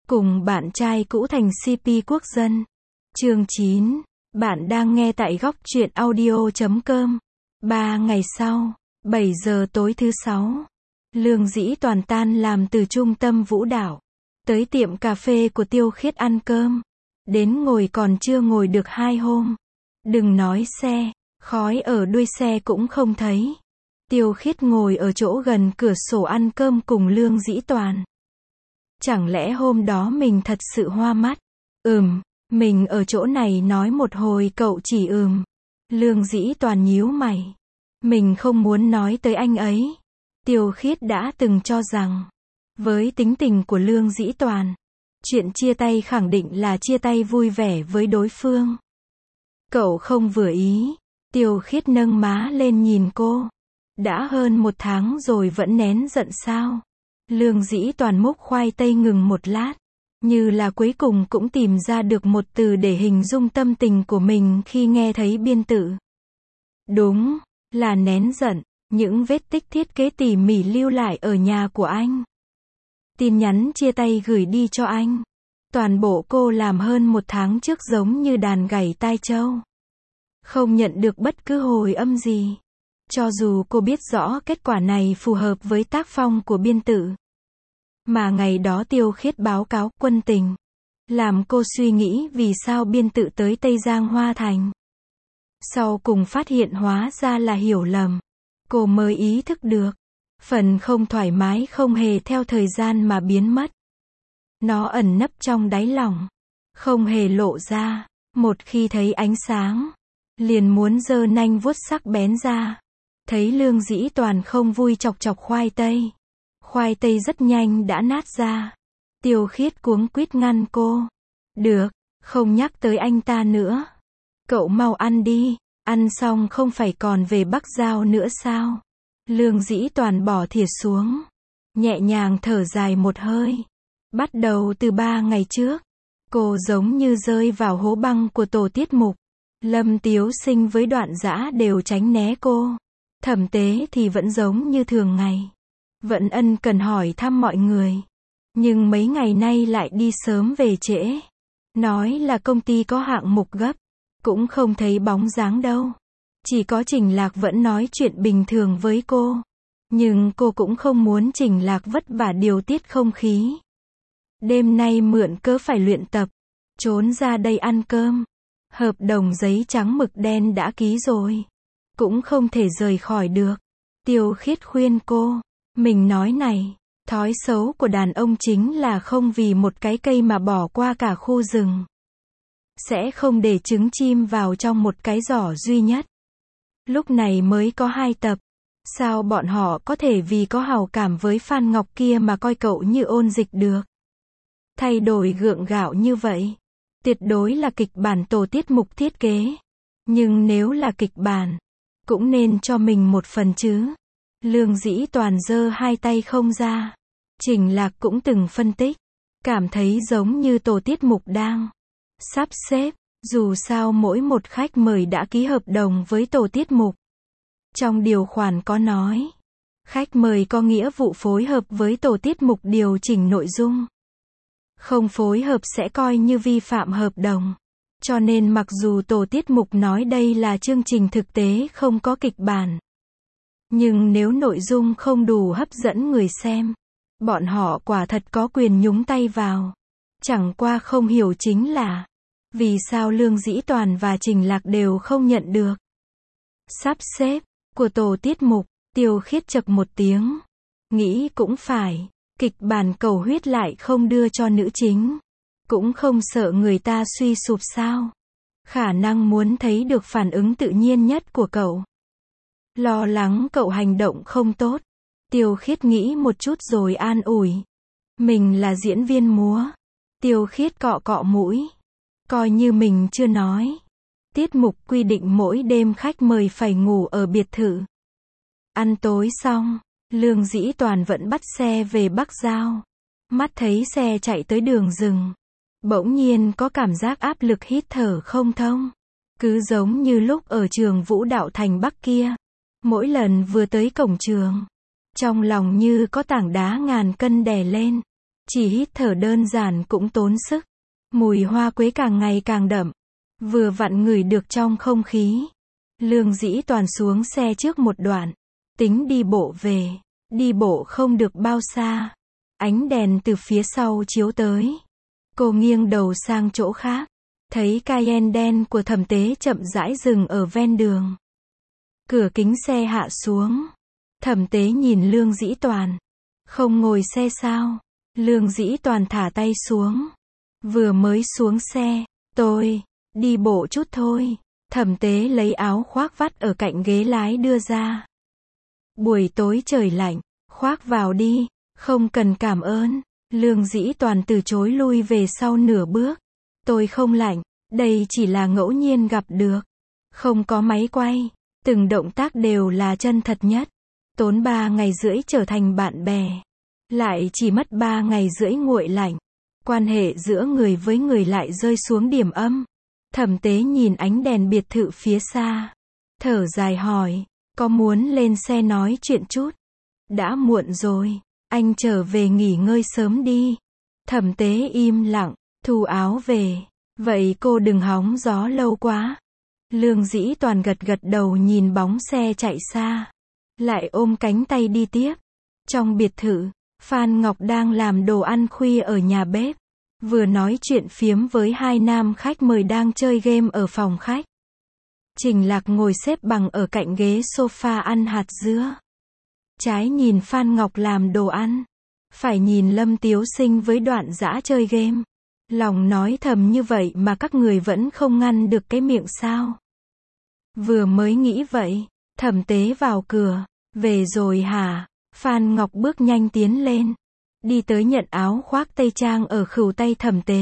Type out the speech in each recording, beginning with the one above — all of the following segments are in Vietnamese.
cùng bạn trai cũ thành CP quốc dân. Chương 9. Bạn đang nghe tại góc truyện audio.com. 3 ngày sau, 7 giờ tối thứ 6. Lương Dĩ Toàn tan làm từ trung tâm vũ đạo. Tới tiệm cà phê của Tiêu Khiết ăn cơm. Đến ngồi còn chưa ngồi được 2 hôm. Đừng nói xe, khói ở đuôi xe cũng không thấy. Tiêu Khiết ngồi ở chỗ gần cửa sổ ăn cơm cùng Lương Dĩ Toàn. Chẳng lẽ hôm đó mình thật sự hoa mắt? Mình ở chỗ này nói một hồi cậu chỉ Lương Dĩ Toàn nhíu mày. Mình không muốn nói tới anh ấy. Tiêu Khiết đã từng cho rằng, với tính tình của Lương Dĩ Toàn, chuyện chia tay khẳng định là chia tay vui vẻ với đối phương. Cậu không vừa ý. Tiêu Khiết nâng má lên nhìn cô. Đã hơn 1 tháng rồi vẫn nén giận sao? Lương Dĩ Toàn múc khoai tây ngừng một lát. Như là cuối cùng cũng tìm ra được một từ để hình dung tâm tình của mình khi nghe thấy biên tự. Đúng, là nén giận, những vết tích thiết kế tỉ mỉ lưu lại ở nhà của anh. Tin nhắn chia tay gửi đi cho anh. Toàn bộ cô làm hơn 1 tháng trước giống như đàn gảy tai trâu. Không nhận được bất cứ hồi âm gì. Cho dù cô biết rõ kết quả này phù hợp với tác phong của biên tự. Mà ngày đó Tiêu Khiết báo cáo quân tình. Làm cô suy nghĩ vì sao biên tự tới Tây Giang Hoa Thành. Sau cùng phát hiện hóa ra là hiểu lầm. Cô mới ý thức được. Phần không thoải mái không hề theo thời gian mà biến mất. Nó ẩn nấp trong đáy lòng. Không hề lộ ra. Một khi thấy ánh sáng, liền muốn giơ nanh vuốt sắc bén ra. Thấy Lương Dĩ Toàn không vui chọc chọc khoai tây. Khoai tây rất nhanh đã nát ra. Tiêu Khiết cuống quýt ngăn cô. Được, không nhắc tới anh ta nữa. Cậu mau ăn đi, ăn xong không phải còn về Bắc Giao nữa sao? Lương Dĩ Toàn bỏ thìa xuống. Nhẹ nhàng thở dài một hơi. Bắt đầu từ 3 ngày trước, cô giống như rơi vào hố băng của tổ tiết mục. Lâm Tiếu Sinh với Đoạn Dã đều tránh né cô. Thẩm Tế thì vẫn giống như thường ngày. Vẫn ân cần hỏi thăm mọi người. Nhưng mấy ngày nay lại đi sớm về trễ. Nói là công ty có hạng mục gấp. Cũng không thấy bóng dáng đâu. Chỉ có Trình Lạc vẫn nói chuyện bình thường với cô. Nhưng cô cũng không muốn Trình Lạc vất vả điều tiết không khí. Đêm nay mượn cớ phải luyện tập. Trốn ra đây ăn cơm. Hợp đồng giấy trắng mực đen đã ký rồi. Cũng không thể rời khỏi được. Tiêu Khiết khuyên cô. Mình nói này, thói xấu của đàn ông chính là không vì một cái cây mà bỏ qua cả khu rừng. Sẽ không để trứng chim vào trong một cái giỏ duy nhất. Lúc này mới có 2 tập. Sao bọn họ có thể vì có hào cảm với Phan Ngọc kia mà coi cậu như Ôn Dịch được? Thay đổi gượng gạo như vậy. Tuyệt đối là kịch bản tổ tiết mục thiết kế. Nhưng nếu là kịch bản, cũng nên cho mình một phần chứ. Lương Dĩ Toàn giơ 2 tay không ra. Trình Lạc cũng từng phân tích. Cảm thấy giống như tổ tiết mục đang sắp xếp. Dù sao mỗi một khách mời đã ký hợp đồng với tổ tiết mục. Trong điều khoản có nói. Khách mời có nghĩa vụ phối hợp với tổ tiết mục điều chỉnh nội dung. Không phối hợp sẽ coi như vi phạm hợp đồng. Cho nên mặc dù tổ tiết mục nói đây là chương trình thực tế không có kịch bản. Nhưng nếu nội dung không đủ hấp dẫn người xem, bọn họ quả thật có quyền nhúng tay vào. Chẳng qua không hiểu chính là, vì sao Lương Dĩ Toàn và Trình Lạc đều không nhận được sắp xếp của tổ tiết mục. Tiêu Khiết chậc một tiếng. Nghĩ cũng phải, kịch bản cầu huyết lại không đưa cho nữ chính. Cũng không sợ người ta suy sụp sao? Khả năng muốn thấy được phản ứng tự nhiên nhất của cậu. Lo lắng cậu hành động không tốt. Tiêu Khiết nghĩ một chút rồi an ủi. Mình là diễn viên múa. Tiêu Khiết cọ cọ mũi. Coi như mình chưa nói. Tiết mục quy định mỗi đêm khách mời phải ngủ ở biệt thự. Ăn tối xong, Lương Dĩ Toàn vẫn bắt xe về Bắc Giao. Mắt thấy xe chạy tới đường rừng. Bỗng nhiên có cảm giác áp lực hít thở không thông. Cứ giống như lúc ở trường vũ đạo thành Bắc kia. Mỗi lần vừa tới cổng trường, trong lòng như có tảng đá ngàn cân đè lên. Chỉ hít thở đơn giản cũng tốn sức. Mùi hoa quế càng ngày càng đậm. Vừa vặn ngửi được trong không khí. Lương Dĩ Toàn xuống xe trước một đoạn. Tính đi bộ về. Đi bộ không được bao xa. Ánh đèn từ phía sau chiếu tới. Cô nghiêng đầu sang chỗ khác. Thấy Cayenne đen của Thẩm Tế chậm rãi dừng ở ven đường. Cửa kính xe hạ xuống. Thẩm Tế nhìn Lương Dĩ Toàn. Không ngồi xe sao? Lương Dĩ Toàn thả tay xuống. Vừa mới xuống xe. Tôi đi bộ chút thôi. Thẩm Tế lấy áo khoác vắt ở cạnh ghế lái đưa ra. Buổi tối trời lạnh. Khoác vào đi. Không cần cảm ơn. Lương Dĩ Toàn từ chối lui về sau nửa bước. Tôi không lạnh. Đây chỉ là ngẫu nhiên gặp được. Không có máy quay. Từng động tác đều là chân thật nhất. Tốn 3 ngày rưỡi trở thành bạn bè. Lại chỉ mất 3 ngày rưỡi nguội lạnh. Quan hệ giữa người với người lại rơi xuống điểm âm. Thẩm Tế nhìn ánh đèn biệt thự phía xa. Thở dài hỏi. Có muốn lên xe nói chuyện chút? Đã muộn rồi. Anh trở về nghỉ ngơi sớm đi. Thẩm Tế im lặng. Thu áo về. Vậy cô đừng hóng gió lâu quá. Lương Dĩ Toàn gật gật đầu nhìn bóng xe chạy xa. Lại ôm cánh tay đi tiếp. Trong biệt thự, Phan Ngọc đang làm đồ ăn khuya ở nhà bếp. Vừa nói chuyện phiếm với 2 nam khách mời đang chơi game ở phòng khách. Trình Lạc ngồi xếp bằng ở cạnh ghế sofa ăn hạt dứa. Trái nhìn Phan Ngọc làm đồ ăn. Phải nhìn Lâm Tiếu Sinh với Đoạn Dã chơi game. Lòng nói thầm như vậy mà các người vẫn không ngăn được cái miệng sao? Vừa mới nghĩ vậy, Thẩm Tế vào cửa. Về rồi hả? Phan Ngọc bước nhanh tiến lên. Đi tới nhận áo khoác tây trang ở khửu tay Thẩm Tế.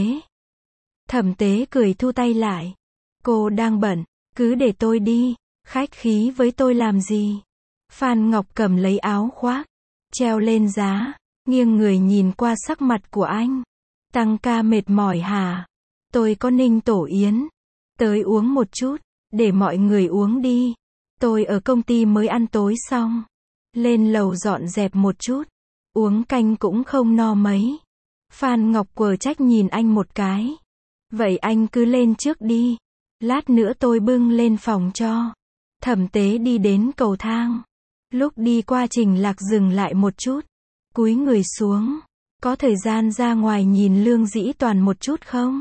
Thẩm Tế cười thu tay lại. Cô đang bận, cứ để tôi đi. Khách khí với tôi làm gì? Phan Ngọc cầm lấy áo khoác. Treo lên giá. Nghiêng người nhìn qua sắc mặt của anh. Tăng ca mệt mỏi hả? Tôi có ninh tổ yến. Tới uống một chút. Để mọi người uống đi. Tôi ở công ty mới ăn tối xong. Lên lầu dọn dẹp một chút. Uống canh cũng không no mấy. Phan Ngọc quờ trách nhìn anh một cái. Vậy anh cứ lên trước đi. Lát nữa tôi bưng lên phòng cho. Thẩm Tế đi đến cầu thang. Lúc đi qua Trình Lạc dừng lại một chút. Cúi người xuống. Có thời gian ra ngoài nhìn Lương Dĩ Toàn một chút không?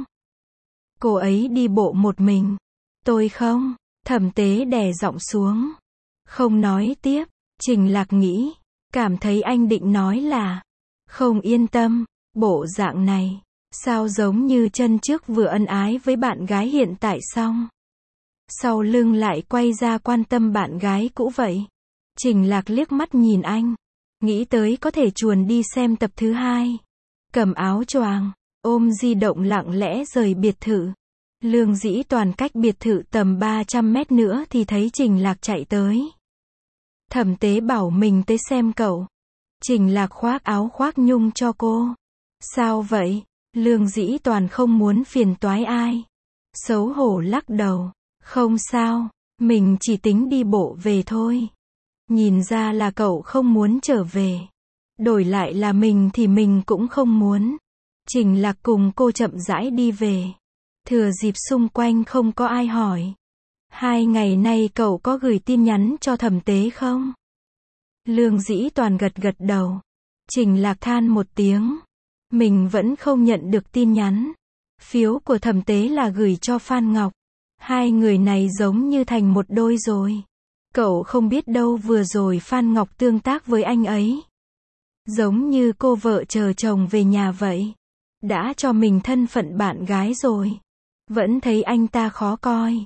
Cô ấy đi bộ một mình. Tôi không. Thẩm Tế đè giọng xuống. Không nói tiếp. Trình Lạc nghĩ. Cảm thấy anh định nói là. Không yên tâm. Bộ dạng này. Sao giống như chân trước vừa ân ái với bạn gái hiện tại xong. Sau lưng lại quay ra quan tâm bạn gái cũ vậy. Trình Lạc liếc mắt nhìn anh. Nghĩ tới có thể chuồn đi xem tập thứ 2. Cầm áo choàng. Ôm di động lặng lẽ rời biệt thự. Lương Dĩ Toàn cách biệt thự tầm 300 mét nữa thì thấy Trình Lạc chạy tới. Thẩm Tế bảo mình tới xem cậu. Trình Lạc khoác áo khoác nhung cho cô. Sao vậy? Lương Dĩ Toàn không muốn phiền toái ai. Xấu hổ lắc đầu. Không sao. Mình chỉ tính đi bộ về thôi. Nhìn ra là cậu không muốn trở về. Đổi lại là mình thì mình cũng không muốn. Trình Lạc cùng cô chậm rãi đi về. Thừa dịp xung quanh không có ai hỏi. 2 ngày nay cậu có gửi tin nhắn cho Thẩm Tế không? Lương Dĩ Toàn gật gật đầu. Trình Lạc than một tiếng. Mình vẫn không nhận được tin nhắn. Phiếu của Thẩm Tế là gửi cho Phan Ngọc. 2 người này giống như thành một đôi rồi. Cậu không biết đâu vừa rồi Phan Ngọc tương tác với anh ấy. Giống như cô vợ chờ chồng về nhà vậy. Đã cho mình thân phận bạn gái rồi. Vẫn thấy anh ta khó coi.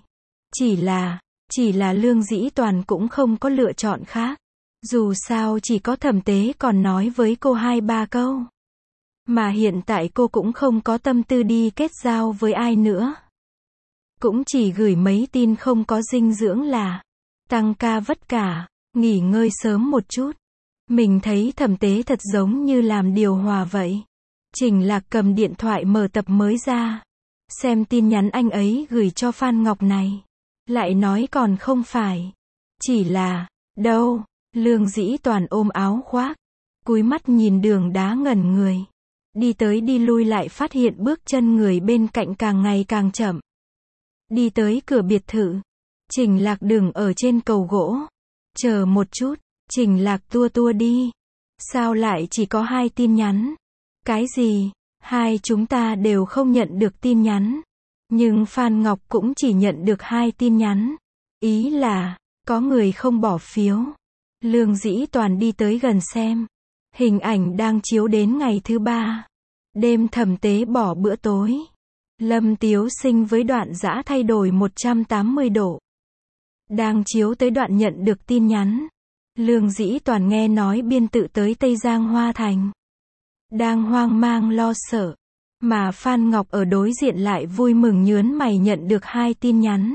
Chỉ là Lương Dĩ Toàn cũng không có lựa chọn khác. Dù sao chỉ có Thẩm Tế còn nói với cô 2-3 câu. Mà hiện tại cô cũng không có tâm tư đi kết giao với ai nữa. Cũng chỉ gửi mấy tin không có dinh dưỡng là tăng ca vất cả, nghỉ ngơi sớm một chút. Mình thấy Thẩm Tế thật giống như làm điều hòa vậy. Trình Lạc cầm điện thoại mở tập mới ra. Xem tin nhắn anh ấy gửi cho Phan Ngọc này. Lại nói còn không phải. Chỉ là, đâu, Lương Dĩ Toàn ôm áo khoác. Cúi mắt nhìn đường đá ngẩn người. Đi tới đi lui lại phát hiện bước chân người bên cạnh càng ngày càng chậm. Đi tới cửa biệt thự. Trình Lạc đứng ở trên cầu gỗ. Chờ một chút, Trình Lạc tua tua đi. Sao lại chỉ có 2 tin nhắn? Cái gì? Hai chúng ta đều không nhận được tin nhắn. Nhưng Phan Ngọc cũng chỉ nhận được 2 tin nhắn. Ý là, có người không bỏ phiếu. Lương Dĩ Toàn đi tới gần xem. Hình ảnh đang chiếu đến ngày thứ 3. Đêm Thẩm Tế bỏ bữa tối. Lâm Tiếu Sinh với Đoạn Dã thay đổi 180 độ. Đang chiếu tới đoạn nhận được tin nhắn. Lương Dĩ Toàn nghe nói biên tự tới Tây Giang Hoa Thành. Đang hoang mang lo sợ. Mà Phan Ngọc ở đối diện lại vui mừng nhướn mày nhận được 2 tin nhắn.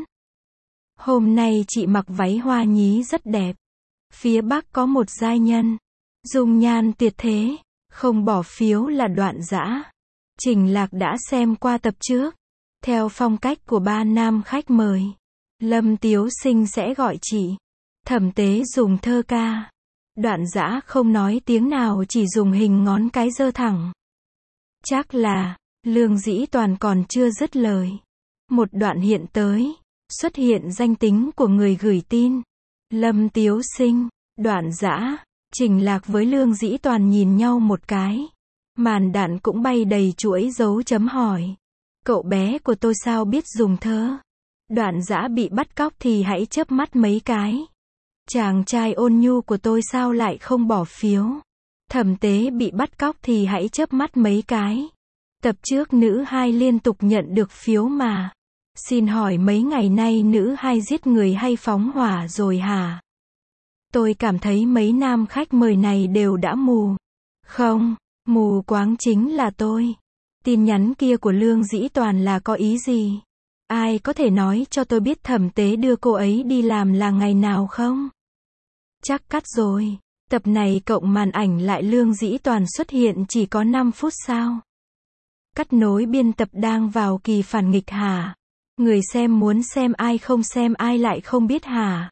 Hôm nay chị mặc váy hoa nhí rất đẹp. Phía Bắc có một giai nhân. Dung nhan tuyệt thế. Không bỏ phiếu là Đoạn Dã. Trình Lạc đã xem qua tập trước. Theo phong cách của 3 nam khách mời. Lâm Tiếu Sinh sẽ gọi chị. Thẩm Tế dùng thơ ca. Đoạn Dã không nói tiếng nào chỉ dùng hình ngón cái giơ thẳng. Chắc là, Lương Dĩ Toàn còn chưa dứt lời. Một đoạn hiện tới. Xuất hiện danh tính của người gửi tin. Lâm Tiếu Sinh, Đoạn Dã, Trình Lạc với Lương Dĩ Toàn nhìn nhau một cái. Màn đạn cũng bay đầy chuỗi dấu chấm hỏi. Cậu bé của tôi sao biết dùng thơ? Đoạn Dã bị bắt cóc thì hãy chớp mắt mấy cái. Chàng trai ôn nhu của tôi sao lại không bỏ phiếu? Thẩm Tế bị bắt cóc thì hãy chớp mắt mấy cái. Tập trước nữ 2 liên tục nhận được phiếu mà. Xin hỏi mấy ngày nay nữ 2 giết người hay phóng hỏa rồi hả? Tôi cảm thấy mấy nam khách mời này đều đã mù. Không, mù quáng chính là tôi. Tin nhắn kia của Lương Dĩ Toàn là có ý gì? Ai có thể nói cho tôi biết Thẩm Tế đưa cô ấy đi làm là ngày nào không? Chắc cắt rồi. Tập này cộng màn ảnh lại Lương Dĩ Toàn xuất hiện chỉ có 5 phút sao? Cắt nối biên tập đang vào kỳ phản nghịch hả? Người xem muốn xem ai không xem ai lại không biết hả?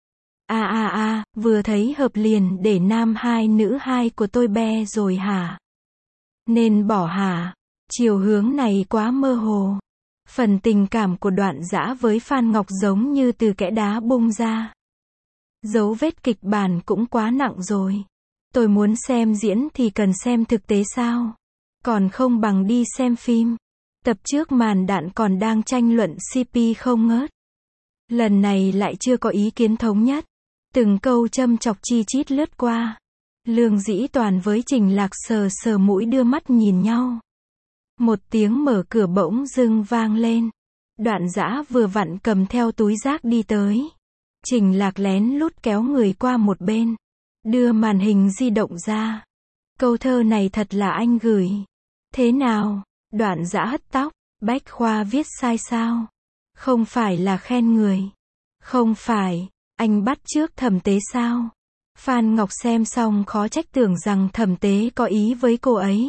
Vừa thấy hợp liền để nam 2 nữ 2 của tôi be rồi hả? Nên bỏ hả? Chiều hướng này quá mơ hồ. Phần tình cảm của Đoạn Dã với Phan Ngọc giống như từ kẽ đá bung ra. Dấu vết kịch bản cũng quá nặng rồi. Tôi muốn xem diễn thì cần xem thực tế sao? Còn không bằng đi xem phim. Tập trước màn đạn còn đang tranh luận CP không ngớt. Lần này lại chưa có ý kiến thống nhất. Từng câu châm chọc chi chít lướt qua. Lương Dĩ Toàn với Trình Lạc sờ sờ mũi đưa mắt nhìn nhau. Một tiếng mở cửa bỗng dưng vang lên. Đoạn Dã vừa vặn cầm theo túi rác đi tới. Trình Lạc lén lút kéo người qua một bên. Đưa màn hình di động ra. Câu thơ này thật là anh gửi. Thế nào? Đoạn Dã hất tóc. Bách khoa viết sai sao? Không phải là khen người. Không phải. Anh bắt chước Thẩm Tế sao? Phan Ngọc xem xong khó trách tưởng rằng Thẩm Tế có ý với cô ấy.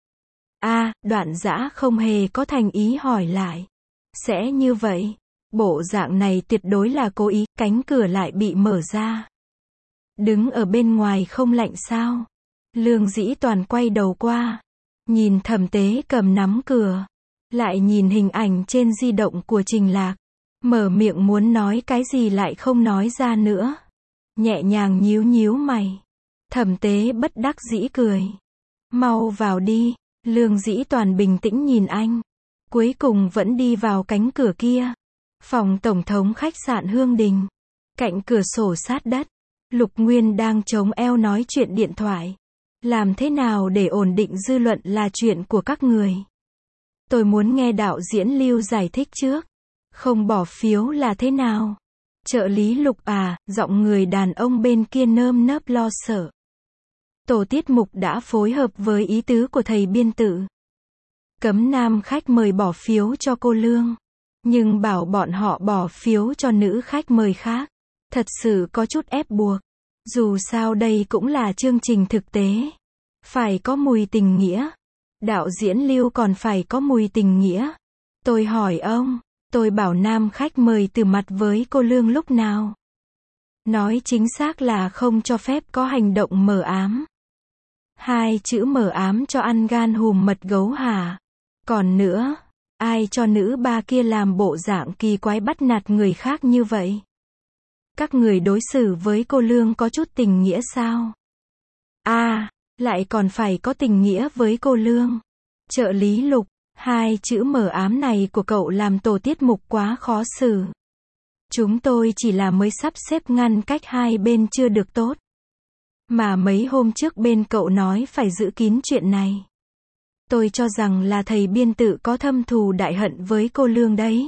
Đoạn Dã không hề có thành ý hỏi lại. Sẽ như vậy. Bộ dạng này tuyệt đối là cố ý. Cánh cửa lại bị mở ra. Đứng ở bên ngoài không lạnh sao? Lương Dĩ Toàn quay đầu qua. Nhìn Thẩm Tế cầm nắm cửa. Lại nhìn hình ảnh trên di động của Trình Lạc. Mở miệng muốn nói cái gì lại không nói ra nữa. Nhẹ nhàng nhíu nhíu mày. Thẩm Tế bất đắc dĩ cười. Mau vào đi. Lương Dĩ Toàn bình tĩnh nhìn anh. Cuối cùng vẫn đi vào cánh cửa kia. Phòng tổng thống khách sạn Hương Đình. Cạnh cửa sổ sát đất. Lục Nguyên đang chống eo nói chuyện điện thoại. Làm thế nào để ổn định dư luận là chuyện của các người. Tôi muốn nghe đạo diễn Lưu giải thích trước. Không bỏ phiếu là thế nào? Trợ lý Lục giọng người đàn ông bên kia nơm nớp lo sợ. Tổ tiết mục đã phối hợp với ý tứ của thầy biên tự. Cấm nam khách mời bỏ phiếu cho cô Lương. Nhưng bảo bọn họ bỏ phiếu cho nữ khách mời khác. Thật sự có chút ép buộc. Dù sao đây cũng là chương trình thực tế. Phải có mùi tình nghĩa. Đạo diễn Lưu còn phải có mùi tình nghĩa. Tôi hỏi ông, tôi bảo nam khách mời từ mặt với cô Lương lúc nào? Nói chính xác là không cho phép có hành động mờ ám. Hai chữ mờ ám cho ăn gan hùm mật gấu hả? Còn nữa, ai cho nữ ba kia làm bộ dạng kỳ quái bắt nạt người khác như vậy? Các người đối xử với cô Lương có chút tình nghĩa sao? Lại còn phải có tình nghĩa với cô Lương. Trợ lý Lục, hai chữ mờ ám này của cậu làm tổ tiết mục quá khó xử. Chúng tôi chỉ là mới sắp xếp ngăn cách hai bên chưa được tốt. Mà mấy hôm trước bên cậu nói phải giữ kín chuyện này. Tôi cho rằng là thầy biên tự có thâm thù đại hận với cô Lương đấy.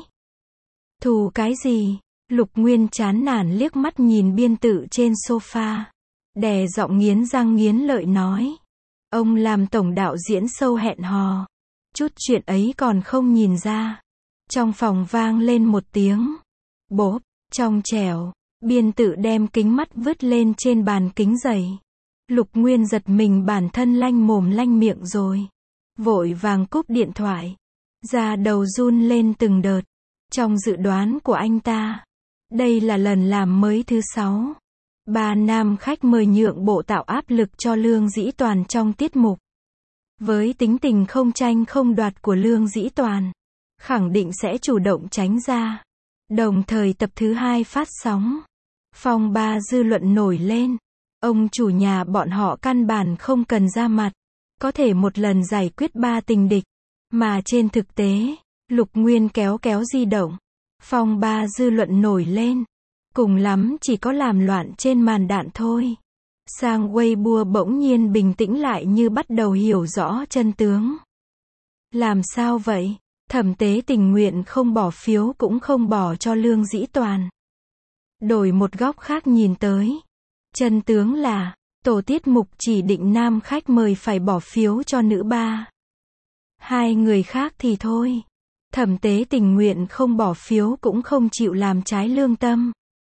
Thù cái gì? Lục Nguyên chán nản liếc mắt nhìn biên tự trên sofa. Đè giọng nghiến răng nghiến lợi nói. Ông làm tổng đạo diễn sâu hẹn hò. Chút chuyện ấy còn không nhìn ra. Trong phòng vang lên một tiếng. Bốp, trong trẻo. Biên tự đem kính mắt vứt lên trên bàn kính dày. Lục Nguyên giật mình bản thân lanh mồm lanh miệng rồi. Vội vàng cúp điện thoại. Da đầu run lên từng đợt. Trong dự đoán của anh ta, đây là lần làm mới thứ 6. Ba nam khách mời nhượng bộ tạo áp lực cho Lương Dĩ Toàn trong tiết mục. Với tính tình không tranh không đoạt của Lương Dĩ Toàn, khẳng định sẽ chủ động tránh ra. Đồng thời tập thứ 2 phát sóng. Phong ba dư luận nổi lên. Ông chủ nhà bọn họ căn bản không cần ra mặt. Có thể một lần giải quyết 3 tình địch. Mà trên thực tế, Lục Nguyên kéo di động. Phong ba dư luận nổi lên. Cùng lắm chỉ có làm loạn trên màn đạn thôi. Sang Weibo bỗng nhiên bình tĩnh lại như bắt đầu hiểu rõ chân tướng. Làm sao vậy? Thẩm Tế tình nguyện không bỏ phiếu cũng không bỏ cho Lương Dĩ Toàn. Đổi một góc khác nhìn tới. Chân tướng là, tổ tiết mục chỉ định nam khách mời phải bỏ phiếu cho nữ ba. Hai người khác thì thôi. Thẩm Tế tình nguyện không bỏ phiếu cũng không chịu làm trái lương tâm.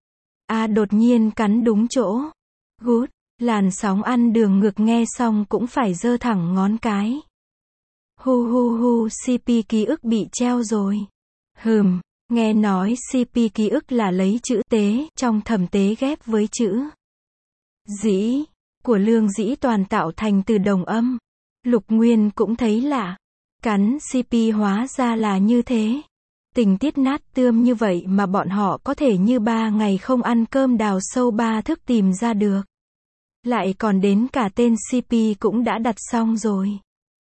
Đột nhiên cắn đúng chỗ. Gút, làn sóng ăn đường ngược nghe xong cũng phải giơ thẳng ngón cái. Hu, CP ký ức bị treo rồi. Nghe nói CP ký ức là lấy chữ tế trong Thẩm Tế ghép với chữ dĩ của Lương Dĩ Toàn tạo thành từ đồng âm. Lục Nguyên cũng thấy lạ. Cắn CP hóa ra là như thế. Tình tiết nát tươm như vậy mà bọn họ có thể như 3 ngày không ăn cơm đào sâu 3 thước tìm ra được. Lại còn đến cả tên CP cũng đã đặt xong rồi.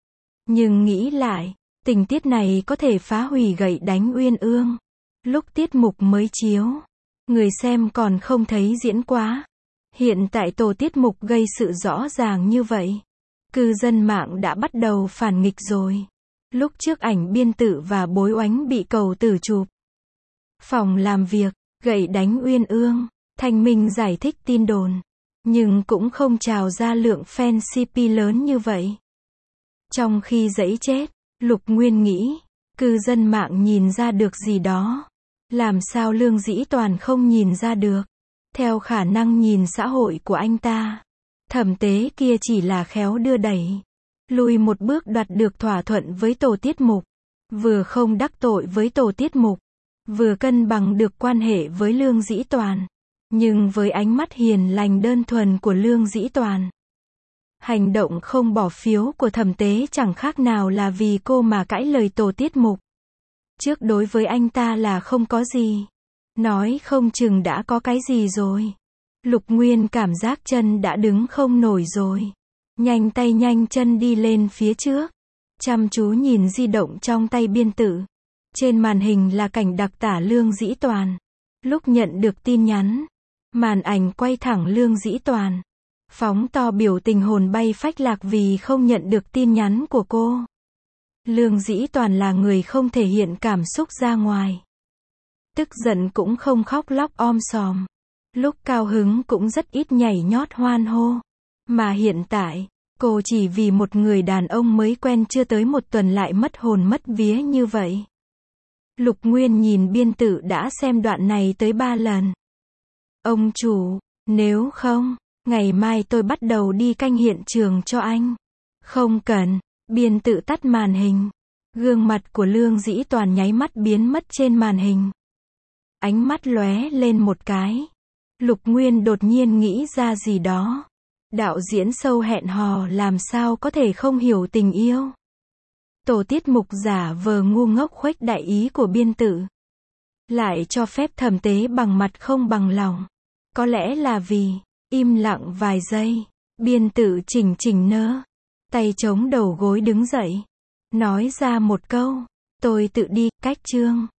Nhưng nghĩ lại, tình tiết này có thể phá hủy gậy đánh uyên ương. Lúc tiết mục mới chiếu, người xem còn không thấy diễn quá. Hiện tại tổ tiết mục gây sự rõ ràng như vậy. Cư dân mạng đã bắt đầu phản nghịch rồi. Lúc trước ảnh biên tự và Bối Oánh bị cầu tử chụp. Phòng làm việc, gậy đánh uyên ương, Thanh Minh giải thích tin đồn. Nhưng cũng không trào ra lượng fan CP lớn như vậy. Trong khi dẫy chết, Lục Nguyên nghĩ, cư dân mạng nhìn ra được gì đó. Làm sao Lương Dĩ Toàn không nhìn ra được? Theo khả năng nhìn xã hội của anh ta, Thẩm Tế kia chỉ là khéo đưa đẩy. Lùi một bước đoạt được thỏa thuận với tổ tiết mục. Vừa không đắc tội với tổ tiết mục. Vừa cân bằng được quan hệ với Lương Dĩ Toàn. Nhưng với ánh mắt hiền lành đơn thuần của Lương Dĩ Toàn. Hành động không bỏ phiếu của Thẩm Tế chẳng khác nào là vì cô mà cãi lời tổ tiết mục. Trước đối với anh ta là không có gì. Nói không chừng đã có cái gì rồi. Lục Nguyên cảm giác chân đã đứng không nổi rồi. Nhanh tay nhanh chân đi lên phía trước. Chăm chú nhìn di động trong tay biên tự. Trên màn hình là cảnh đặc tả Lương Dĩ Toàn. Lúc nhận được tin nhắn, màn ảnh quay thẳng Lương Dĩ Toàn. Phóng to biểu tình hồn bay phách lạc vì không nhận được tin nhắn của cô. Lương Dĩ Toàn là người không thể hiện cảm xúc ra ngoài. Tức giận cũng không khóc lóc om sòm. Lúc cao hứng cũng rất ít nhảy nhót hoan hô. Mà hiện tại, cô chỉ vì một người đàn ông mới quen chưa tới một tuần lại mất hồn mất vía như vậy. Lục Nguyên nhìn biên tự đã xem đoạn này tới 3 lần. Ông chủ, nếu không, ngày mai tôi bắt đầu đi canh hiện trường cho anh. Không cần, biên tự tắt màn hình. Gương mặt của Lương Dĩ Toàn nháy mắt biến mất trên màn hình. Ánh mắt lóe lên một cái. Lục Nguyên đột nhiên nghĩ ra gì đó. Đạo diễn sâu hẹn hò làm sao có thể không hiểu tình yêu. Tổ tiết mục giả vờ ngu ngốc khuếch đại ý của biên tự. Lại cho phép thẩm tế bằng mặt không bằng lòng. Có lẽ là vì, im lặng vài giây, biên tự chỉnh chỉnh nơ. Tay chống đầu gối đứng dậy. Nói ra một câu, tôi tự đi, cách chương.